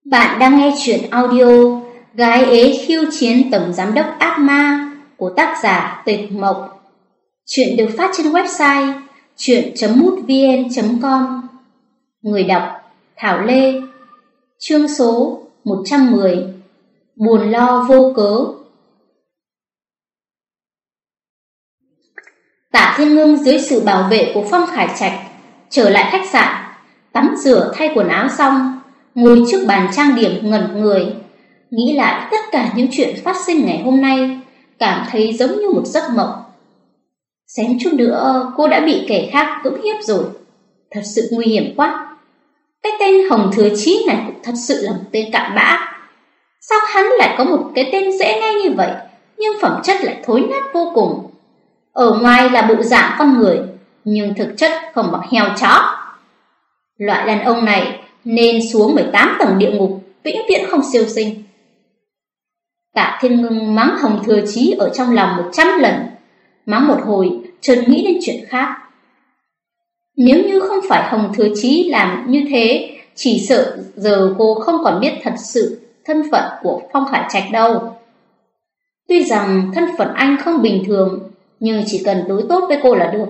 Bạn đang nghe chuyện audio Gái ế khiêu chiến tổng giám đốc ác ma của tác giả Tịch Mộc. Chuyện được phát trên website chuyện.mútvn.com. Người đọc Thảo Lê. Chương số 110. Buồn lo vô cớ. Tạ Thiên Ngưng dưới sự bảo vệ của Phong Khải Trạch trở lại khách sạn, tắm rửa thay quần áo xong, ngồi trước bàn trang điểm ngẩn người, nghĩ lại tất cả những chuyện phát sinh ngày hôm nay, cảm thấy giống như một giấc mộng. Xém chút nữa cô đã bị kẻ khác cưỡng hiếp rồi, thật sự nguy hiểm quá. Cái tên Hồng Thừa Chí này cũng thật sự là một tên cặn bã. Sao hắn lại có một cái tên dễ nghe như vậy, nhưng phẩm chất lại thối nát vô cùng. Ở ngoài là bộ dạng con người, nhưng thực chất không bằng heo chó. Loại đàn ông này nên xuống 18 tầng địa ngục, vĩnh viễn không siêu sinh. Tạ Thiên Ngưng mắng Hồng Thừa Chí ở trong lòng 100 lần, mắng một hồi chợt nghĩ đến chuyện khác. Nếu như không phải Hồng Thừa Chí làm như thế, chỉ sợ giờ cô không còn biết thật sự thân phận của Phong Khải Trạch đâu. Tuy rằng thân phận anh không bình thường, nhưng chỉ cần đối tốt với cô là được.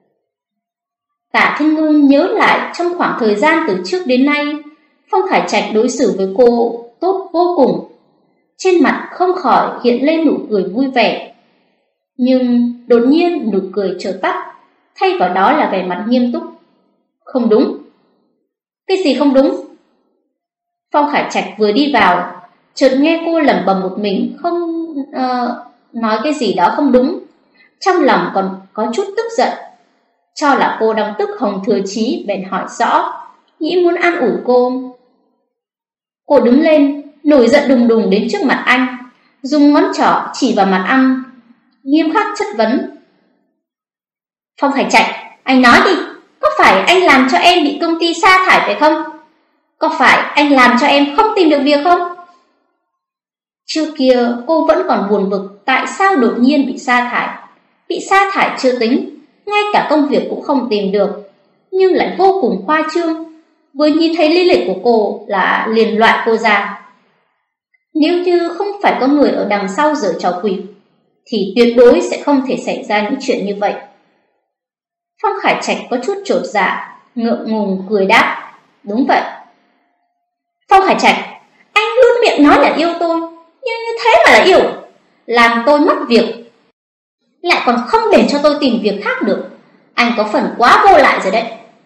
Tạ Thiên Ngưng nhớ lại trong khoảng thời gian từ trước đến nay, Phong Khải Trạch đối xử với cô tốt vô cùng. Trên mặt không khỏi hiện lên nụ cười vui vẻ. Nhưng đột nhiên nụ cười chợt tắt, thay vào đó là vẻ mặt nghiêm túc. Không đúng. Cái gì không đúng? Phong Khải Trạch vừa đi vào, chợt nghe cô lẩm bẩm một mình, không nói cái gì đó không đúng. Trong lòng còn có chút tức giận, cho là cô đang tức Hồng Thừa Chí, bèn hỏi rõ, nghĩ muốn an ủi cô. Cô đứng lên, nổi giận đùng đùng đến trước mặt anh, dùng ngón trỏ chỉ vào mặt anh, nghiêm khắc chất vấn. Phong Khải Trạch, anh nói đi, có phải anh làm cho em bị công ty sa thải phải không? Có phải anh làm cho em không tìm được việc không? Trước kia cô vẫn còn buồn bực tại sao đột nhiên bị sa thải. Bị sa thải chưa tính, ngay cả công việc cũng không tìm được, nhưng lại vô cùng khoa trương. Vừa nhìn thấy lý lịch của cô là liền loại cô ra. Nếu như không phải có người ở đằng sau giở trò quỷ, thì tuyệt đối sẽ không thể xảy ra những chuyện như vậy. Phong Khải Trạch có chút chột dạ, ngượng ngùng cười đáp, đúng vậy. Phong Khải Trạch, anh luôn miệng nói là yêu tôi, nhưng như thế mà là yêu, làm tôi mất việc, lại còn không để cho tôi tìm việc khác được. Anh có phần quá vô lại rồi đấy.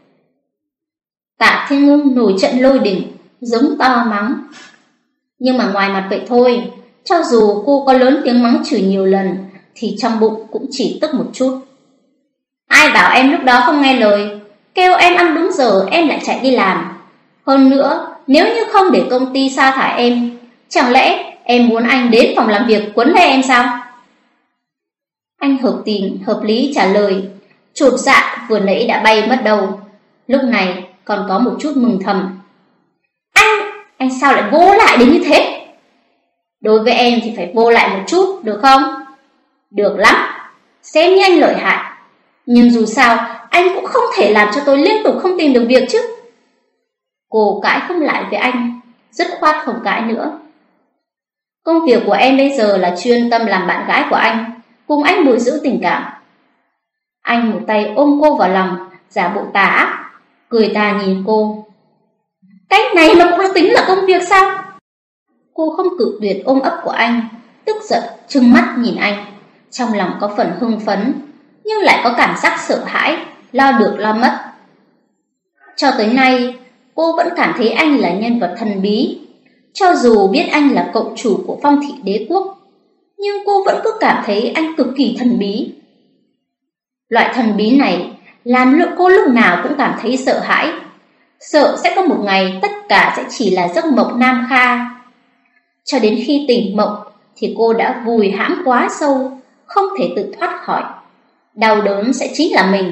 Tạ Thiên Ngưng nổi trận lôi đình, giống to mắng. Nhưng mà ngoài mặt vậy thôi, cho dù cô có lớn tiếng mắng chửi nhiều lần, thì trong bụng cũng chỉ tức một chút. Ai bảo em lúc đó không nghe lời, kêu em ăn đúng giờ em lại chạy đi làm. Hơn nữa, nếu như không để công ty sa thải em, chẳng lẽ em muốn anh đến phòng làm việc quấn lấy em sao? Anh hợp tình, hợp lý trả lời, chột dạ vừa nãy đã bay mất đầu. Lúc này còn có một chút mừng thầm. Anh sao lại vô lại đến như thế? Đối với em thì phải vô lại một chút, được không? Được lắm, xem như anh lợi hại. Nhưng dù sao, anh cũng không thể làm cho tôi liên tục không tìm được việc chứ. Cô cãi không lại với anh, dứt khoát không cãi nữa. Công việc của em bây giờ là chuyên tâm làm bạn gái của anh, cùng anh bồi dưỡng tình cảm. Anh một tay ôm cô vào lòng, giả bộ tà ác, cười tà nhìn cô. Cách này mà cũng tính là công việc sao? Cô không cự tuyệt ôm ấp của anh, tức giận trừng mắt nhìn anh, trong lòng có phần hưng phấn, nhưng lại có cảm giác sợ hãi, lo được lo mất. Cho tới nay, cô vẫn cảm thấy anh là nhân vật thần bí. Cho dù biết anh là cộng chủ của Phong Thị Đế Quốc, nhưng cô vẫn cứ cảm thấy anh cực kỳ thần bí. Loại thần bí này làm cô lúc nào cũng cảm thấy sợ hãi, sợ sẽ có một ngày tất cả sẽ chỉ là giấc mộng Nam Kha. Cho đến khi tỉnh mộng thì cô đã vùi hãm quá sâu, không thể tự thoát khỏi. Đau đớn sẽ chính là mình.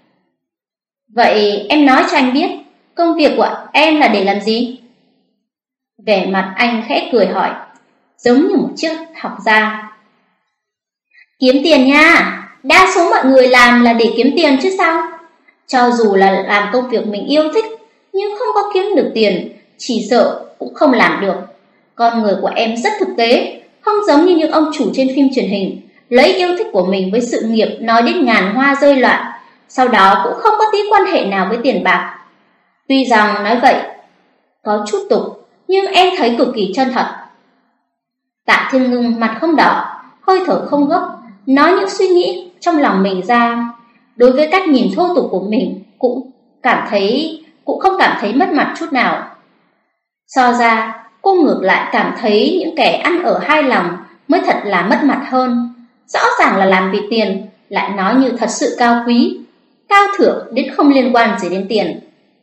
Vậy em nói cho anh biết, công việc của em là để làm gì? Vẻ mặt anh khẽ cười hỏi, giống như một chiếc học gia. Kiếm tiền nha, đa số mọi người làm là để kiếm tiền chứ sao? Cho dù là làm công việc mình yêu thích, nhưng không có kiếm được tiền, chỉ sợ cũng không làm được. Con người của em rất thực tế, không giống như những ông chủ trên phim truyền hình, lấy yêu thích của mình với sự nghiệp nói đến ngàn hoa rơi loạn, sau đó cũng không có tí quan hệ nào với tiền bạc. Tuy rằng nói vậy có chút tục, nhưng em thấy cực kỳ chân thật. Tạ Thiên Ngưng mặt không đỏ, hơi thở không gấp, nói những suy nghĩ trong lòng mình ra. Đối với cách nhìn thô tục của mình cũng không cảm thấy mất mặt chút nào. So ra, cô ngược lại cảm thấy những kẻ ăn ở hai lòng mới thật là mất mặt hơn. Rõ ràng là làm vì tiền, lại nói như thật sự cao quý, cao thượng đến không liên quan gì đến tiền.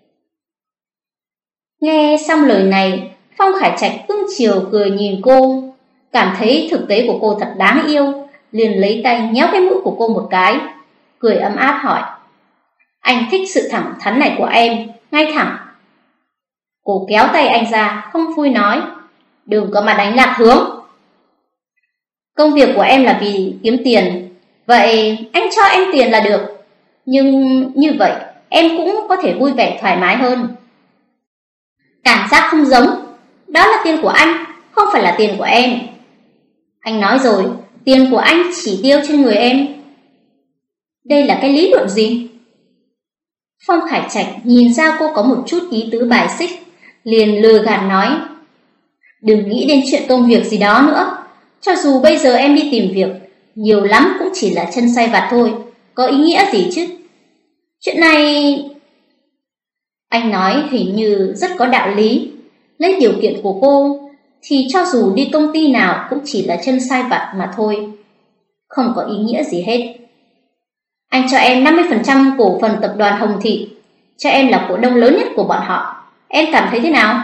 Nghe xong lời này, Phong Khải Trạch cưng chiều cười nhìn cô, cảm thấy thực tế của cô thật đáng yêu, liền lấy tay nhéo cái mũi của cô một cái, cười ấm áp hỏi: "Anh thích sự thẳng thắn này của em, ngay thẳng." Cô kéo tay anh ra, không vui nói: "Đừng có mà đánh lạc hướng. Công việc của em là vì kiếm tiền, vậy anh cho em tiền là được. Nhưng như vậy em cũng có thể vui vẻ thoải mái hơn." Cảm giác không giống, đó là tiền của anh, không phải là tiền của em. Anh nói rồi, tiền của anh chỉ tiêu trên người em. Đây là cái lý luận gì? Phong Khải Trạch nhìn ra cô có một chút ý tứ bài xích, liền lừa gạt nói: "Đừng nghĩ đến chuyện công việc gì đó nữa. Cho dù bây giờ em đi tìm việc, nhiều lắm cũng chỉ là chân sai vặt thôi, có ý nghĩa gì chứ? Chuyện này..." Anh nói hình như rất có đạo lý. Lấy điều kiện của cô thì cho dù đi công ty nào cũng chỉ là chân sai vặt mà thôi, không có ý nghĩa gì hết. Anh cho em 50% cổ phần tập đoàn Hồng Thị, cho em là cổ đông lớn nhất của bọn họ. Em cảm thấy thế nào?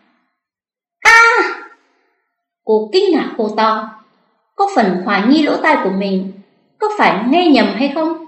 Cô kinh ngạc hô to. Có phần hoài nghi lỗ tai của mình, có phải nghe nhầm hay không?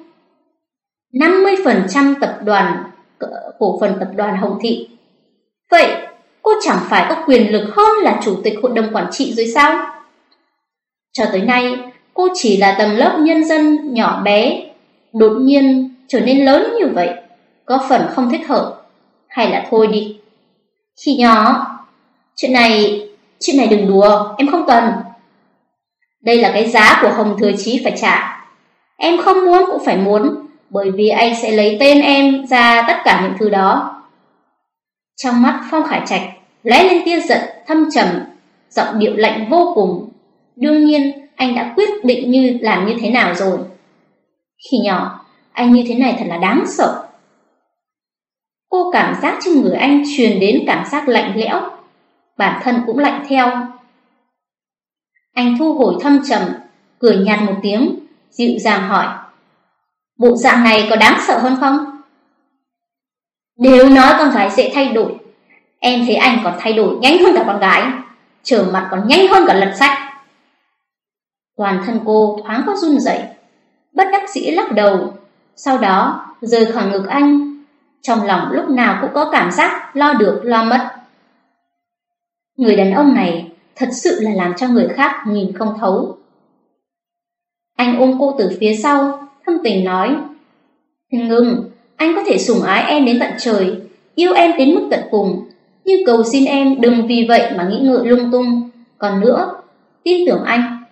50% cổ phần tập đoàn Hồng Thị. Vậy cô chẳng phải có quyền lực hơn là chủ tịch hội đồng quản trị rồi sao? Cho tới nay, cô chỉ là tầng lớp nhân dân nhỏ bé, đột nhiên trở nên lớn như vậy, có phần không thích hợp. Hay là thôi đi. Khi nhỏ, chuyện này đừng đùa, em không cần. Đây là cái giá của Hồng Thừa Chí phải trả. Em không muốn cũng phải muốn, bởi vì anh sẽ lấy tên em ra tất cả những thứ đó. Trong mắt Phong Khải Trạch lóe lên tia giận thâm trầm, giọng điệu lạnh vô cùng. Đương nhiên anh đã quyết định làm như thế nào rồi. Khi nhỏ, anh như thế này thật là đáng sợ. Cô cảm giác trên người anh truyền đến cảm giác lạnh lẽo, bản thân cũng lạnh theo. Anh thu hồi thâm trầm, cười nhạt một tiếng, dịu dàng hỏi: "Bộ dạng này có đáng sợ hơn không?" Đều nói con gái dễ thay đổi, em thấy anh còn thay đổi nhanh hơn cả con gái, trở mặt còn nhanh hơn cả lật sách. Toàn thân cô thoáng có run rẩy, bất đắc dĩ lắc đầu, sau đó rời khỏi ngực anh. Trong lòng lúc nào cũng có cảm giác lo được lo mất. Người đàn ông này thật sự là làm cho người khác nhìn không thấu. Anh ôm cô từ phía sau, thâm tình nói: "Thiên Ngưng, anh có thể sủng ái em đến tận trời, yêu em đến mức tận cùng, nhưng cầu xin em đừng vì vậy mà nghĩ ngợi lung tung. Còn nữa, tin tưởng anh."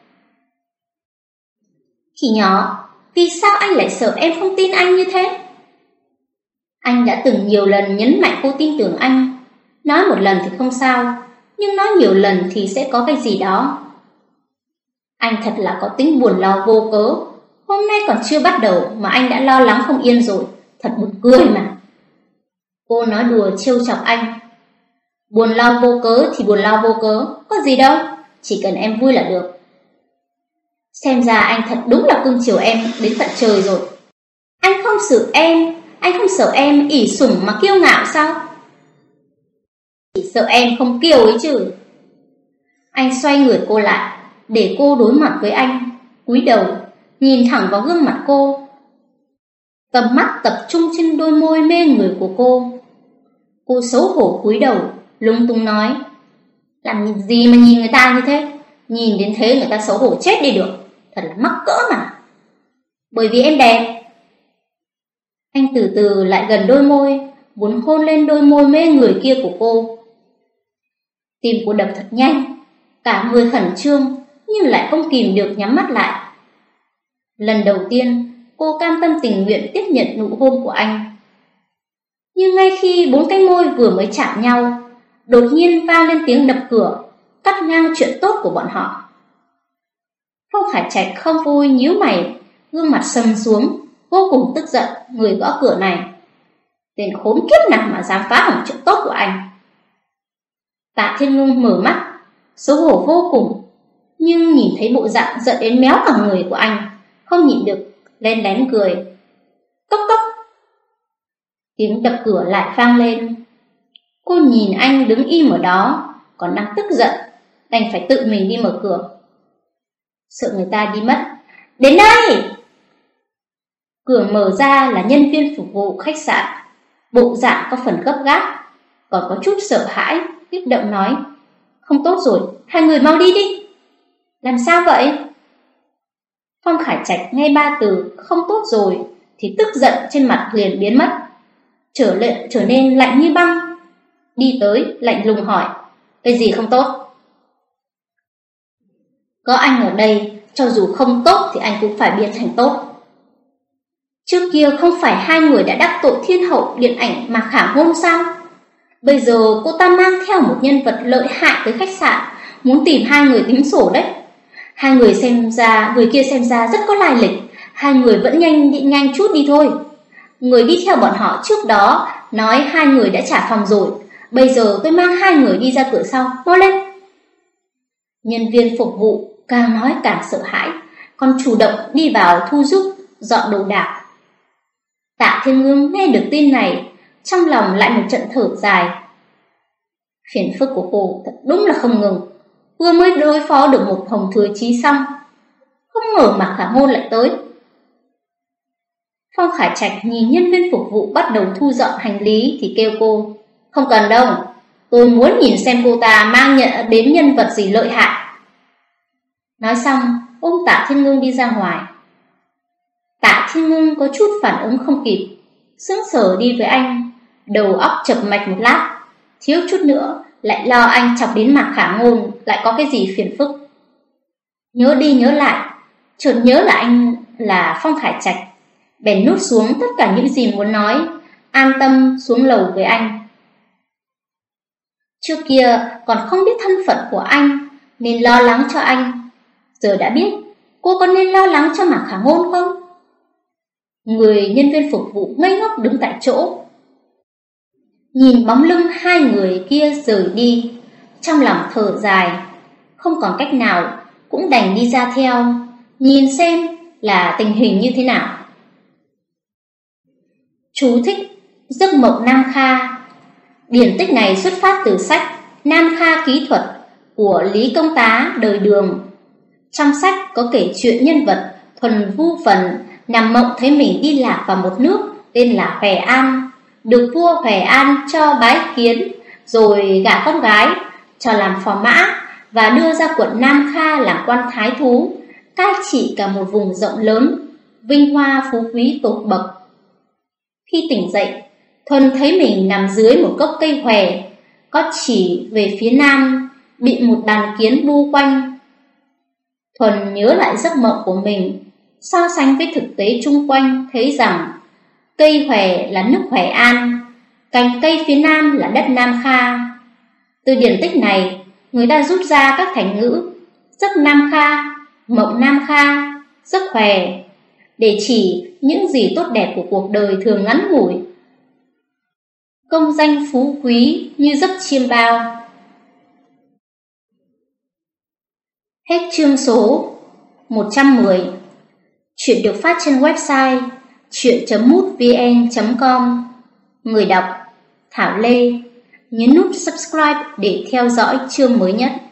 Khi nhỏ, vì sao anh lại sợ em không tin anh như thế? Anh đã từng nhiều lần nhấn mạnh cô tin tưởng anh. Nói một lần thì không sao, nhưng nói nhiều lần thì sẽ có cái gì đó. Anh thật là có tính buồn lo vô cớ. Hôm nay còn chưa bắt đầu mà anh đã lo lắng không yên rồi, thật buồn cười mà. Cô nói đùa trêu chọc anh. Buồn lo vô cớ thì buồn lo vô cớ, có gì đâu, chỉ cần em vui là được. Xem ra anh thật đúng là cưng chiều em đến tận trời rồi. Anh không sợ em ỷ sủng mà kiêu ngạo sao? Chỉ sợ em không kiêu ấy chứ. Anh xoay người cô lại, để cô đối mặt với anh, cúi đầu, nhìn thẳng vào gương mặt cô. Tầm mắt tập trung trên đôi môi mê người của cô. Cô xấu hổ cúi đầu, lung tung nói: "Làm gì mà nhìn người ta như thế? Nhìn đến thế người ta xấu hổ chết đi được, thật là mắc cỡ mà." "Bởi vì em đẹp." Anh từ từ lại gần đôi môi, muốn hôn lên đôi môi mê người kia của cô. Tim cô đập thật nhanh, cả người khẩn trương nhưng lại không kìm được nhắm mắt lại. Lần đầu tiên, cô cam tâm tình nguyện tiếp nhận nụ hôn của anh. Nhưng ngay khi bốn cánh môi vừa mới chạm nhau, đột nhiên vang lên tiếng đập cửa, cắt ngang chuyện tốt của bọn họ. Phong Khải Trạch không vui nhíu mày, gương mặt sầm xuống, vô cùng tức giận người gõ cửa này. Tên khốn kiếp nào mà dám phá hỏng chuyện tốt của anh. Tạ Thiên Ngưng mở mắt, xấu hổ vô cùng, nhưng nhìn thấy bộ dạng giận đến méo cả người của anh, không nhịn được len lén cười. Cốc cốc. Tiếng đập cửa lại vang lên. Cô nhìn anh đứng im ở đó, còn đang tức giận, đành phải tự mình đi mở cửa. Sợ người ta đi mất. Đến đây! Cửa mở ra là nhân viên phục vụ khách sạn, bộ dạng có phần gấp gáp, còn có chút sợ hãi, kích động nói. Không tốt rồi, hai người mau đi đi. Làm sao vậy? Phong Khải Trạch nghe ba từ không tốt rồi thì tức giận trên mặt liền biến mất, trở nên lạnh như băng. Đi tới lạnh lùng hỏi, cái gì không tốt? Có anh ở đây, cho dù không tốt thì anh cũng phải biến thành tốt. Trước kia không phải hai người đã đắc tội thiên hậu điện ảnh mà khả ngôn sao? Bây giờ cô ta mang theo một nhân vật lợi hại tới khách sạn, muốn tìm hai người tính sổ đấy. Người kia xem ra rất có lai lịch, hai người vẫn nhanh chút đi thôi. Người đi theo bọn họ trước đó nói hai người đã trả phòng rồi, bây giờ tôi mang hai người đi ra cửa sau, mau lên. Nhân viên phục vụ càng nói càng sợ hãi, còn chủ động đi vào thu giúp dọn đồ đạc. Tạ Thiên Ngưng nghe được tin này, trong lòng lại một trận thở dài. Phiền phức của cô thật đúng là không ngừng, vừa mới đối phó được một Hồng Thừa Chí xong, không ngờ mà Khả Ngôn lại tới. Phong Khải Trạch nhìn nhân viên phục vụ bắt đầu thu dọn hành lý thì kêu cô, không cần đâu, tôi muốn nhìn xem cô ta mang đến nhân vật gì lợi hại. Nói xong, ôm Tạ Thiên Ngưng đi ra ngoài. Tạ Thiên Ngưng có chút phản ứng không kịp, sững sờ đi với anh, đầu óc chập mạch một lát, thiếu chút nữa lại lo anh chọc đến Mạc Khả Ngôn lại có cái gì phiền phức. Nhớ đi nhớ lại, chợt nhớ là anh là Phong Khải Trạch, bèn nuốt xuống tất cả những gì muốn nói, an tâm xuống lầu với anh. Trước kia còn không biết thân phận của anh nên lo lắng cho anh, giờ đã biết, cô có nên lo lắng cho Mạc Khả Ngôn không? Người nhân viên phục vụ ngây ngốc đứng tại chỗ, nhìn bóng lưng hai người kia rời đi, trong lòng thở dài, không còn cách nào cũng đành đi ra theo, nhìn xem là tình hình như thế nào. Chú thích: Giấc mộng Nam Kha. Điển tích này xuất phát từ sách Nam Kha Ký Thuật của Lý Công Tá đời Đường. Trong sách có kể chuyện nhân vật thuần vu phần nằm mộng thấy mình đi lạc vào một nước tên là Huệ An, được vua Huệ An cho bái kiến, rồi gả con gái cho làm phò mã và đưa ra quận Nam Kha làm quan thái thú, cai trị cả một vùng rộng lớn, vinh hoa phú quý tột bậc. Khi tỉnh dậy, Thuần thấy mình nằm dưới một gốc cây hòe, có chỉ về phía nam, bị một đàn kiến bu quanh. Thuần nhớ lại giấc mộng của mình, so sánh với thực tế chung quanh, thấy rằng cây hòe là nước Huệ An, cành cây phía nam là đất Nam Kha. Từ điển tích này, người ta rút ra các thành ngữ giấc Nam Kha, mộng Nam Kha, giấc hòe để chỉ những gì tốt đẹp của cuộc đời thường ngắn ngủi, công danh phú quý như giấc chiêm bao. Hết chương số 110. Chuyện được phát trên website chuyện.mútvn.com. Người đọc Thảo Lê. Nhấn nút subscribe để theo dõi chương mới nhất.